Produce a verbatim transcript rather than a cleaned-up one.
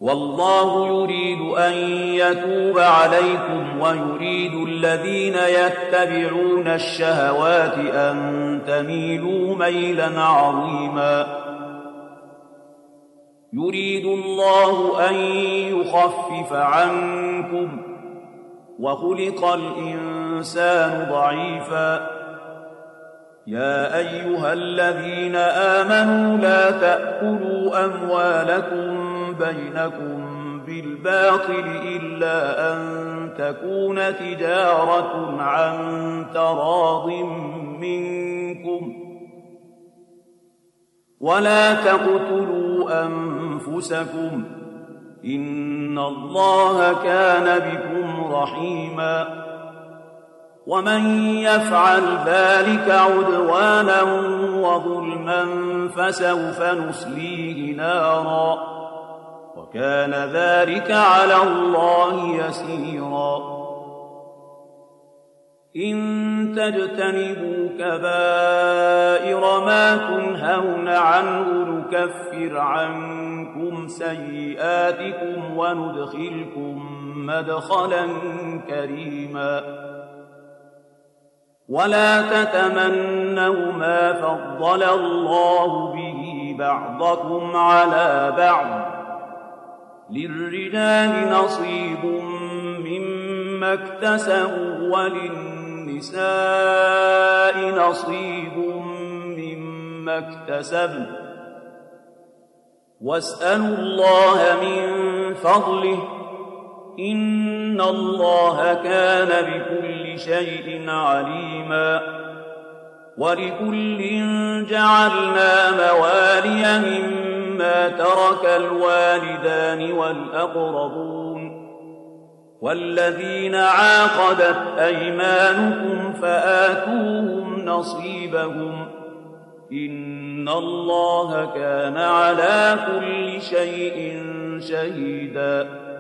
والله يريد أن يتوب عليكم ويريد الذين يتبعون الشهوات أن تميلوا ميلا عظيما. يريد الله أن يخفف عنكم وخلق الإنسان ضعيفا. يا أيها الذين آمنوا لا تأكلوا أموالكم بينكم بالباطل إلا أن تكون تجارة عن تراض منكم ولا تقتلوا أنفسكم إن الله كان بكم رحيما. ومن يفعل ذلك عدوانا وظلما فسوف نصليه نارا وكان ذلك على الله يسيرا. إن تجتنبوا كبائر ما تنهون عنه نكفر عنكم سيئاتكم وندخلكم مدخلا كريما. ولا تتمنوا ما فضل الله به بعضكم على بعض للرجال نصيب مما اكتسبوا وللنساء نصيب مما اكتسبن واسألوا الله من فضله إن الله كان بكل شيء عليما. ولكل جعلنا موالي مما ترك الوالدان والأقربون والذين عاقدت أيمانكم فآتوهم نصيبهم إن الله كان على كل شيء شهيدا.